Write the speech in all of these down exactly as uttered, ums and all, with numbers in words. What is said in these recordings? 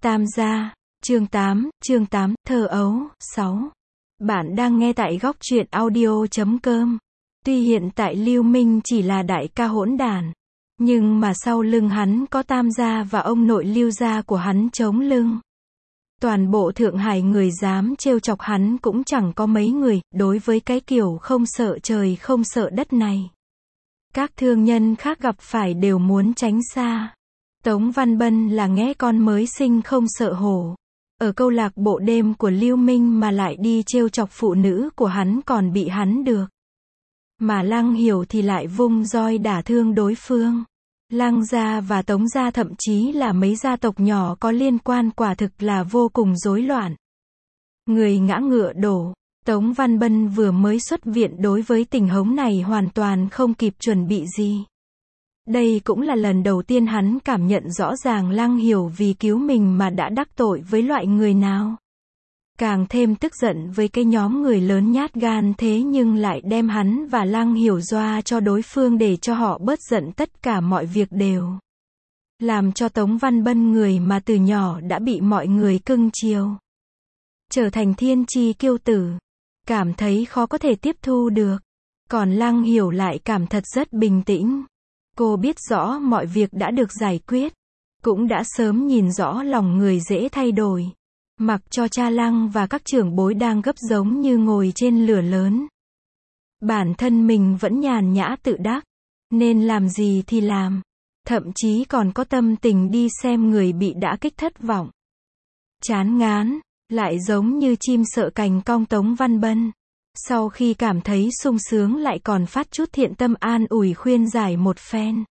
Tam gia, chương tám, chương tám, thơ ấu, sáu. Bạn đang nghe tại góc truyện audio chấm com. Tuy hiện tại Lưu Minh chỉ là đại ca hỗn đản, nhưng mà sau lưng hắn có Tam gia và ông nội Lưu gia của hắn chống lưng. Toàn bộ Thượng Hải người dám trêu chọc hắn cũng chẳng có mấy người, đối với cái kiểu không sợ trời không sợ đất này. Các thương nhân khác gặp phải đều muốn tránh xa. Tống Văn Bân là nghé con mới sinh không sợ hổ. Ở câu lạc bộ đêm của Lưu Minh mà lại đi trêu chọc phụ nữ của hắn còn bị hắn được. Mà Lăng Hiểu thì lại vung roi đả thương đối phương. Lăng gia và Tống gia thậm chí là mấy gia tộc nhỏ có liên quan quả thực là vô cùng rối loạn. Người ngã ngựa đổ. Tống Văn Bân vừa mới xuất viện đối với tình huống này hoàn toàn không kịp chuẩn bị gì. Đây cũng là lần đầu tiên hắn cảm nhận rõ ràng Lăng Hiểu vì cứu mình mà đã đắc tội với loại người nào. Càng thêm tức giận với cái nhóm người lớn nhát gan thế nhưng lại đem hắn và Lăng Hiểu doa cho đối phương để cho họ bớt giận, tất cả mọi việc đều làm cho Tống Văn Bân, người mà từ nhỏ đã bị mọi người cưng chiều, trở thành thiên chi kiêu tử, cảm thấy khó có thể tiếp thu được. Còn Lăng Hiểu lại cảm thật rất bình tĩnh. Cô biết rõ mọi việc đã được giải quyết, cũng đã sớm nhìn rõ lòng người dễ thay đổi. Mặc cho cha Lăng và các trưởng bối đang gấp giống như ngồi trên lửa lớn, bản thân mình vẫn nhàn nhã tự đắc, nên làm gì thì làm, thậm chí còn có tâm tình đi xem người bị đả kích thất vọng, chán ngán, lại giống như chim sợ cành cong. Tống Văn Bân sau khi cảm thấy sung sướng lại còn phát chút thiện tâm an ủi khuyên giải một phen.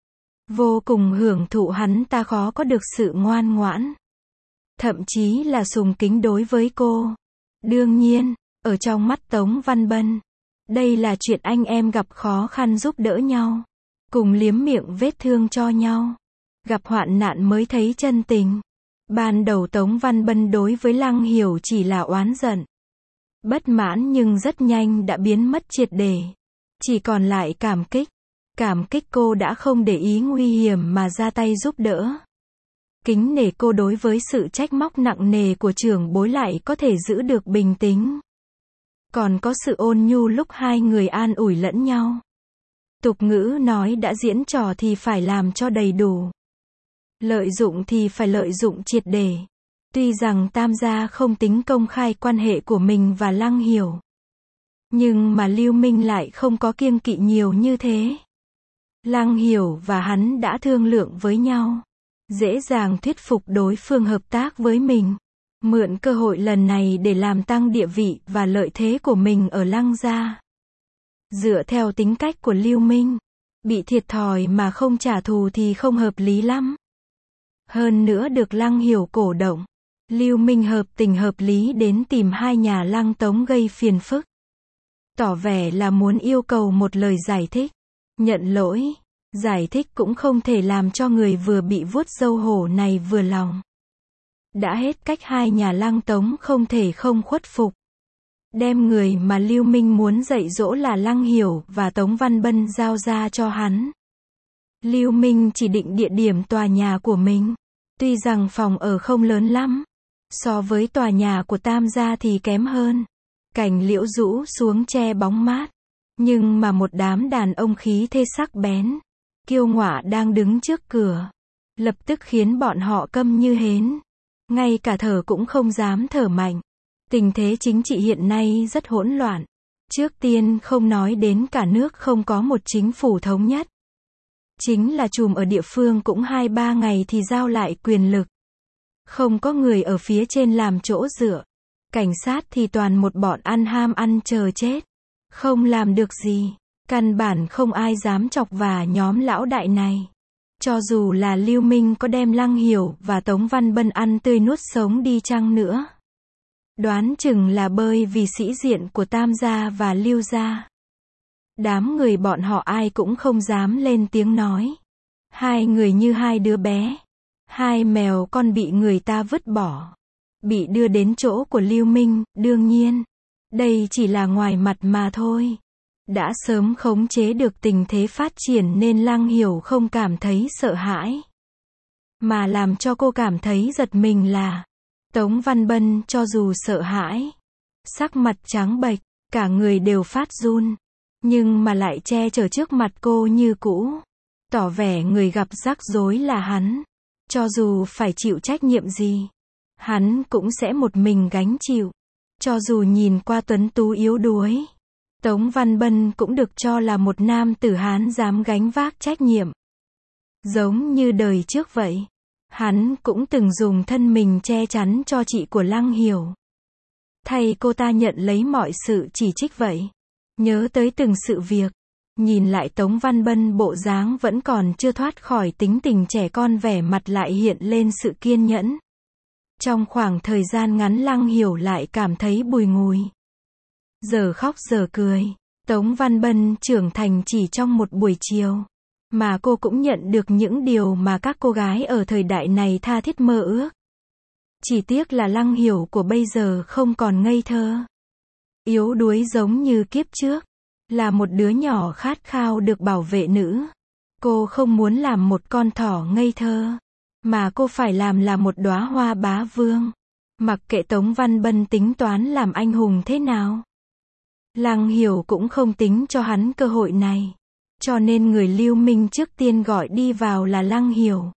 Vô cùng hưởng thụ hắn ta khó có được sự ngoan ngoãn, thậm chí là sùng kính đối với cô. Đương nhiên, ở trong mắt Tống Văn Bân, đây là chuyện anh em gặp khó khăn giúp đỡ nhau, cùng liếm miệng vết thương cho nhau, gặp hoạn nạn mới thấy chân tình. Ban đầu Tống Văn Bân đối với Lăng Hiểu chỉ là oán giận, bất mãn, nhưng rất nhanh đã biến mất triệt để. Chỉ còn lại cảm kích. Cảm kích cô đã không để ý nguy hiểm mà ra tay giúp đỡ. Kính nể cô đối với sự trách móc nặng nề của trưởng bối lại có thể giữ được bình tĩnh. Còn có sự ôn nhu lúc hai người an ủi lẫn nhau. Tục ngữ nói đã diễn trò thì phải làm cho đầy đủ. Lợi dụng thì phải lợi dụng triệt để. Tuy rằng Tam gia không tính công khai quan hệ của mình và Lăng Hiểu, nhưng mà Lưu Minh lại không có kiêng kỵ nhiều như thế. Lăng Hiểu và hắn đã thương lượng với nhau, dễ dàng thuyết phục đối phương hợp tác với mình, mượn cơ hội lần này để làm tăng địa vị và lợi thế của mình ở Lăng gia. Dựa theo tính cách của Lưu Minh, bị thiệt thòi mà không trả thù thì không hợp lý lắm. Hơn nữa được Lăng Hiểu cổ động, Lưu Minh hợp tình hợp lý đến tìm hai nhà Lăng Tống gây phiền phức, tỏ vẻ là muốn yêu cầu một lời giải thích, nhận lỗi. Giải thích cũng không thể làm cho người vừa bị vuốt râu hổ này vừa lòng. Đã hết cách, hai nhà Lăng Tống không thể không khuất phục. Đem người mà Lưu Minh muốn dạy dỗ là Lăng Hiểu và Tống Văn Bân giao ra cho hắn. Lưu Minh chỉ định địa điểm tòa nhà của mình. Tuy rằng phòng ở không lớn lắm, so với tòa nhà của Tam gia thì kém hơn. Cành liễu rũ xuống che bóng mát. Nhưng mà một đám đàn ông khí thế sắc bén, kiêu ngạo đang đứng trước cửa, lập tức khiến bọn họ câm như hến. Ngay cả thở cũng không dám thở mạnh. Tình thế chính trị hiện nay rất hỗn loạn. Trước tiên không nói đến cả nước không có một chính phủ thống nhất. Chính là trùm ở địa phương cũng hai ba ngày thì giao lại quyền lực. Không có người ở phía trên làm chỗ dựa. Cảnh sát thì toàn một bọn ăn ham ăn chờ chết. Không làm được gì. Căn bản không ai dám chọc vào nhóm lão đại này. Cho dù là Lưu Minh có đem Lăng Hiểu và Tống Văn Bân ăn tươi nuốt sống đi chăng nữa, đoán chừng là bơi vì sĩ diện của Tam gia và Lưu gia. Đám người bọn họ ai cũng không dám lên tiếng nói. Hai người như hai đứa bé, hai mèo con bị người ta vứt bỏ, bị đưa đến chỗ của Lưu Minh. Đương nhiên, đây chỉ là ngoài mặt mà thôi. Đã sớm khống chế được tình thế phát triển nên Lăng Hiểu không cảm thấy sợ hãi. Mà làm cho cô cảm thấy giật mình là, Tống Văn Bân cho dù sợ hãi, sắc mặt trắng bệch, cả người đều phát run, nhưng mà lại che chở trước mặt cô như cũ, tỏ vẻ người gặp rắc rối là hắn. Cho dù phải chịu trách nhiệm gì, hắn cũng sẽ một mình gánh chịu. Cho dù nhìn qua tuấn tú yếu đuối, Tống Văn Bân cũng được cho là một nam tử Hán dám gánh vác trách nhiệm. Giống như đời trước vậy, hắn cũng từng dùng thân mình che chắn cho chị của Lăng Hiểu. Thay cô ta nhận lấy mọi sự chỉ trích vậy. Nhớ tới từng sự việc, nhìn lại Tống Văn Bân bộ dáng vẫn còn chưa thoát khỏi tính tình trẻ con, vẻ mặt lại hiện lên sự kiên nhẫn. Trong khoảng thời gian ngắn Lăng Hiểu lại cảm thấy bùi ngùi. Giờ khóc giờ cười, Tống Văn Bân trưởng thành chỉ trong một buổi chiều. Mà cô cũng nhận được những điều mà các cô gái ở thời đại này tha thiết mơ ước. Chỉ tiếc là Lăng Hiểu của bây giờ không còn ngây thơ, yếu đuối giống như kiếp trước. Là một đứa nhỏ khát khao được bảo vệ nữ. Cô không muốn làm một con thỏ ngây thơ, mà cô phải làm là một đóa hoa bá vương. Mặc kệ Tống Văn Bân tính toán làm anh hùng thế nào, Lăng Hiểu cũng không tính cho hắn cơ hội này. Cho nên người Lưu Minh trước tiên gọi đi vào là Lăng Hiểu,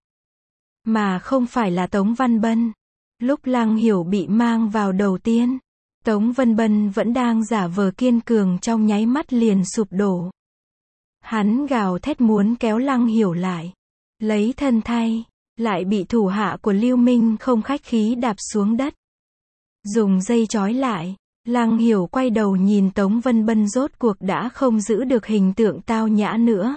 mà không phải là Tống Văn Bân. Lúc Lăng Hiểu bị mang vào đầu tiên, Tống Văn Bân vẫn đang giả vờ kiên cường, trong nháy mắt liền sụp đổ. Hắn gào thét muốn kéo Lăng Hiểu lại, lấy thân thay, lại bị thủ hạ của Lưu Minh không khách khí đạp xuống đất. Dùng dây trói lại, Lăng Hiểu quay đầu nhìn Tống Văn Bân, rốt cuộc đã không giữ được hình tượng tao nhã nữa.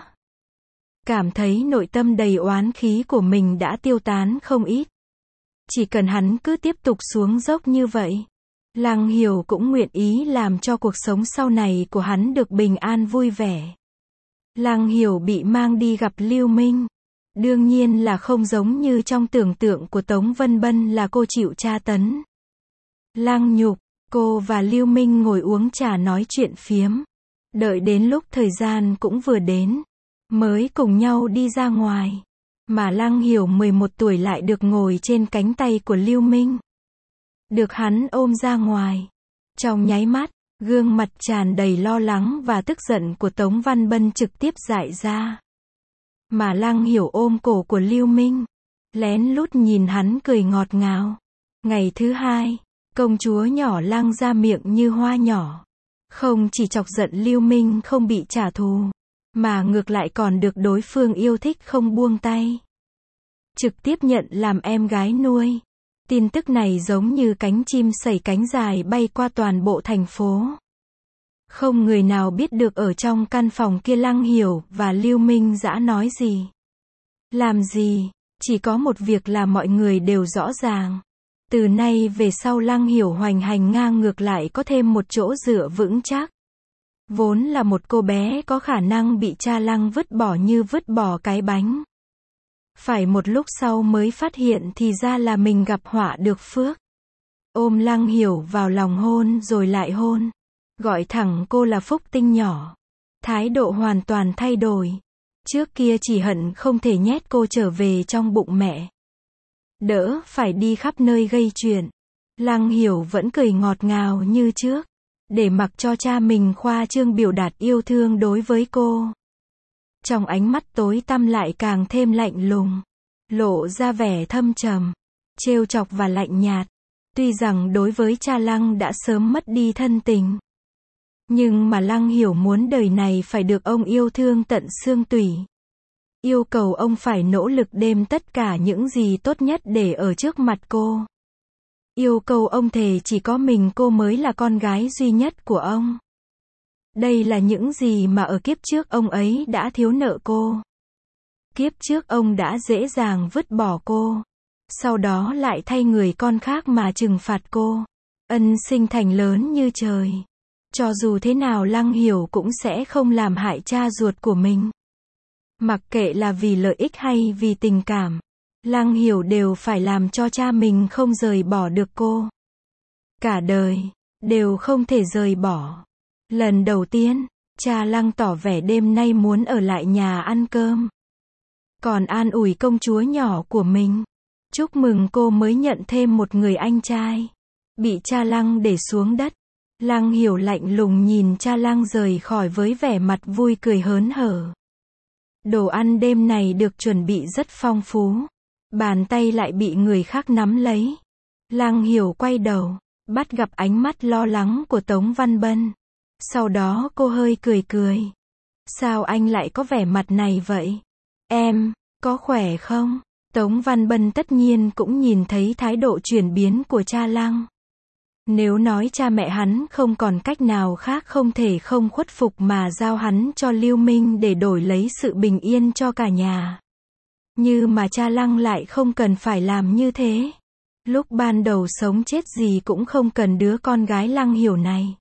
Cảm thấy nội tâm đầy oán khí của mình đã tiêu tán không ít. Chỉ cần hắn cứ tiếp tục xuống dốc như vậy, Lăng Hiểu cũng nguyện ý làm cho cuộc sống sau này của hắn được bình an vui vẻ. Lăng Hiểu bị mang đi gặp Lưu Minh. Đương nhiên là không giống như trong tưởng tượng của Tống Văn Bân là cô chịu tra tấn, lăng nhục. Cô và Lưu Minh ngồi uống trà nói chuyện phiếm. Đợi đến lúc thời gian cũng vừa đến, mới cùng nhau đi ra ngoài. Mà Lăng Hiểu mười một tuổi lại được ngồi trên cánh tay của Lưu Minh, được hắn ôm ra ngoài. Trong nháy mắt, gương mặt tràn đầy lo lắng và tức giận của Tống Văn Bân trực tiếp rải ra. Mà Lăng Hiểu ôm cổ của Lưu Minh, lén lút nhìn hắn cười ngọt ngào. Ngày thứ hai, công chúa nhỏ Lăng ra miệng như hoa nhỏ. Không chỉ chọc giận Lưu Minh không bị trả thù, mà ngược lại còn được đối phương yêu thích không buông tay. Trực tiếp nhận làm em gái nuôi. Tin tức này giống như cánh chim sẩy cánh dài bay qua toàn bộ thành phố. Không người nào biết được ở trong căn phòng kia Lăng Hiểu và Lưu Minh dã nói gì, làm gì. Chỉ có một việc là mọi người đều rõ ràng. Từ nay về sau Lăng Hiểu hoành hành ngang ngược lại có thêm một chỗ dựa vững chắc. Vốn là một cô bé có khả năng bị cha Lăng vứt bỏ như vứt bỏ cái bánh. Phải một lúc sau mới phát hiện thì ra là mình gặp họa được phước. Ôm Lăng Hiểu vào lòng hôn rồi lại hôn. Gọi thẳng cô là phúc tinh nhỏ. Thái độ hoàn toàn thay đổi. Trước kia chỉ hận không thể nhét cô trở về trong bụng mẹ, đỡ phải đi khắp nơi gây chuyện. Lăng Hiểu vẫn cười ngọt ngào như trước, để mặc cho cha mình khoa trương biểu đạt yêu thương đối với cô. Trong ánh mắt tối tăm lại càng thêm lạnh lùng, lộ ra vẻ thâm trầm, trêu chọc và lạnh nhạt. Tuy rằng đối với cha Lăng đã sớm mất đi thân tình, nhưng mà Lăng Hiểu muốn đời này phải được ông yêu thương tận xương tủy. Yêu cầu ông phải nỗ lực đem tất cả những gì tốt nhất để ở trước mặt cô. Yêu cầu ông thề chỉ có mình cô mới là con gái duy nhất của ông. Đây là những gì mà ở kiếp trước ông ấy đã thiếu nợ cô. Kiếp trước ông đã dễ dàng vứt bỏ cô, sau đó lại thay người con khác mà trừng phạt cô. Ân sinh thành lớn như trời. Cho dù thế nào Lăng Hiểu cũng sẽ không làm hại cha ruột của mình. Mặc kệ là vì lợi ích hay vì tình cảm, Lăng Hiểu đều phải làm cho cha mình không rời bỏ được cô. Cả đời, đều không thể rời bỏ. Lần đầu tiên, cha Lăng tỏ vẻ đêm nay muốn ở lại nhà ăn cơm. còn an ủi công chúa nhỏ của mình. Chúc mừng cô mới nhận thêm một người anh trai. Bị cha Lăng để xuống đất. Lăng Hiểu lạnh lùng nhìn cha Lăng rời khỏi với vẻ mặt vui cười hớn hở. Đồ ăn đêm này được chuẩn bị rất phong phú. Bàn tay lại bị người khác nắm lấy. Lăng Hiểu quay đầu, bắt gặp ánh mắt lo lắng của Tống Văn Bân. Sau đó cô hơi cười cười. Sao anh lại có vẻ mặt này vậy? Em, có khỏe không? Tống Văn Bân tất nhiên cũng nhìn thấy thái độ chuyển biến của cha Lăng. Nếu nói cha mẹ hắn không còn cách nào khác không thể không khuất phục mà giao hắn cho Lưu Minh để đổi lấy sự bình yên cho cả nhà. Như mà cha Lăng lại không cần phải làm như thế. Lúc ban đầu sống chết gì cũng không cần đứa con gái Lăng Hiểu này.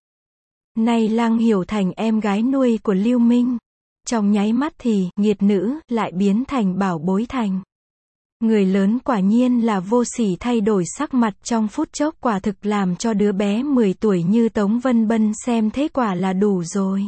Nay Lăng Hiểu thành em gái nuôi của Lưu Minh. Trong nháy mắt thì, nghiệt nữ, lại biến thành bảo bối thành. Người lớn quả nhiên là vô sỉ, thay đổi sắc mặt trong phút chốc quả thực làm cho đứa bé mười tuổi như Tống Vân Bân xem thế quả là đủ rồi.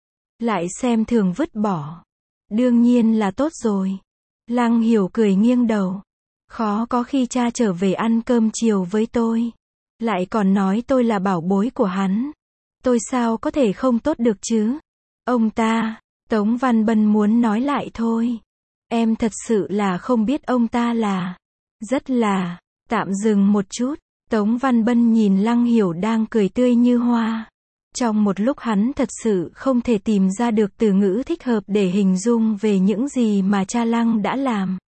Lại xem thường vứt bỏ. Đương nhiên là tốt rồi. Lăng Hiểu cười nghiêng đầu. Khó có khi cha trở về ăn cơm chiều với tôi. Lại còn nói tôi là bảo bối của hắn. Tôi sao có thể không tốt được chứ? Ông ta, Tống Văn Bân muốn nói lại thôi. Em thật sự là không biết ông ta là. Rất là. Tạm dừng một chút. Tống Văn Bân nhìn Lăng Hiểu đang cười tươi như hoa. Trong một lúc hắn thật sự không thể tìm ra được từ ngữ thích hợp để hình dung về những gì mà cha Lăng đã làm.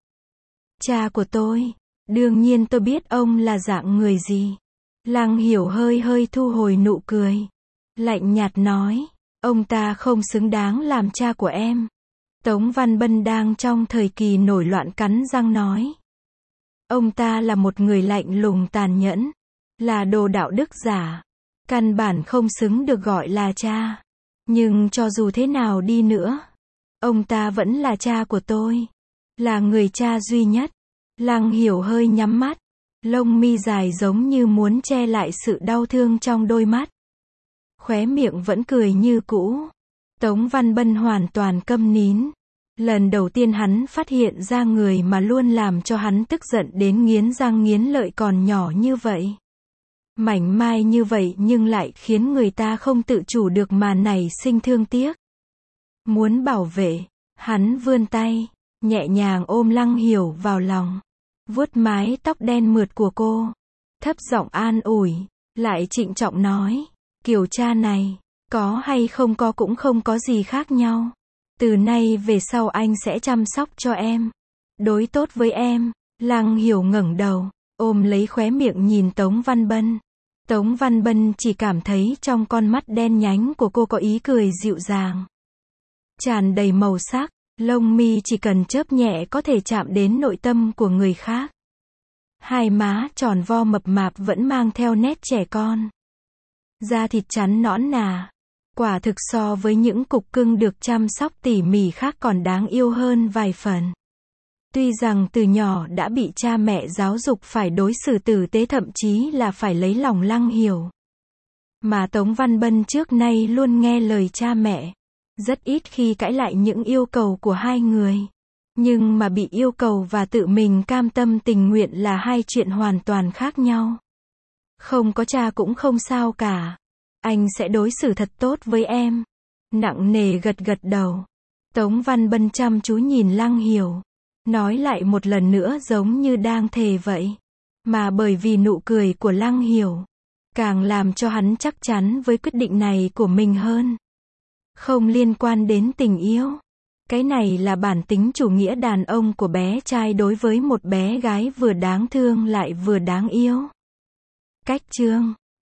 Cha của tôi. Đương nhiên tôi biết ông là dạng người gì. Lăng Hiểu hơi hơi thu hồi nụ cười. Lạnh nhạt nói. Ông ta không xứng đáng làm cha của em. Tống Văn Bân đang trong thời kỳ nổi loạn cắn răng nói. Ông ta là một người lạnh lùng tàn nhẫn. Là đồ đạo đức giả. Căn bản không xứng được gọi là cha. Nhưng cho dù thế nào đi nữa. Ông ta vẫn là cha của tôi. Là người cha duy nhất. Lăng Hiểu hơi nhắm mắt. Lông mi dài giống như muốn che lại sự đau thương trong đôi mắt. Khóe miệng vẫn cười như cũ. Tống Văn Bân hoàn toàn câm nín. Lần đầu tiên hắn phát hiện ra người mà luôn làm cho hắn tức giận đến nghiến răng nghiến lợi còn nhỏ như vậy. Mảnh mai như vậy nhưng lại khiến người ta không tự chủ được mà nảy sinh thương tiếc. Muốn bảo vệ, hắn vươn tay, nhẹ nhàng ôm Lăng Hiểu vào lòng. Vuốt mái tóc đen mượt của cô. Thấp giọng an ủi, lại trịnh trọng nói. Kiểu cha này, có hay không có cũng không có gì khác nhau. Từ nay về sau anh sẽ chăm sóc cho em. Đối tốt với em. Lăng Hiểu ngẩng đầu, ôm lấy khóe miệng nhìn Tống Văn Bân. Tống Văn Bân chỉ cảm thấy trong con mắt đen nhánh của cô có ý cười dịu dàng. Tràn đầy màu sắc, lông mi chỉ cần chớp nhẹ có thể chạm đến nội tâm của người khác. Hai má tròn vo mập mạp vẫn mang theo nét trẻ con. Da thịt trắng nõn nà. Quả thực so với những cục cưng được chăm sóc tỉ mỉ khác còn đáng yêu hơn vài phần. Tuy rằng từ nhỏ đã bị cha mẹ giáo dục phải đối xử tử tế, thậm chí là phải lấy lòng Lăng Hiểu. Mà Tống Văn Bân trước nay luôn nghe lời cha mẹ. Rất ít khi cãi lại những yêu cầu của hai người. Nhưng mà bị yêu cầu và tự mình cam tâm tình nguyện là hai chuyện hoàn toàn khác nhau. Không có cha cũng không sao cả. Anh sẽ đối xử thật tốt với em. Nặng nề gật gật đầu. Tống Văn Bân chăm chú nhìn Lăng Hiểu. Nói lại một lần nữa giống như đang thề vậy. Mà bởi vì nụ cười của Lăng Hiểu, càng làm cho hắn chắc chắn với quyết định này của mình hơn. Không liên quan đến tình yêu. Cái này là bản tính chủ nghĩa đàn ông của bé trai đối với một bé gái vừa đáng thương lại vừa đáng yêu. Cách chương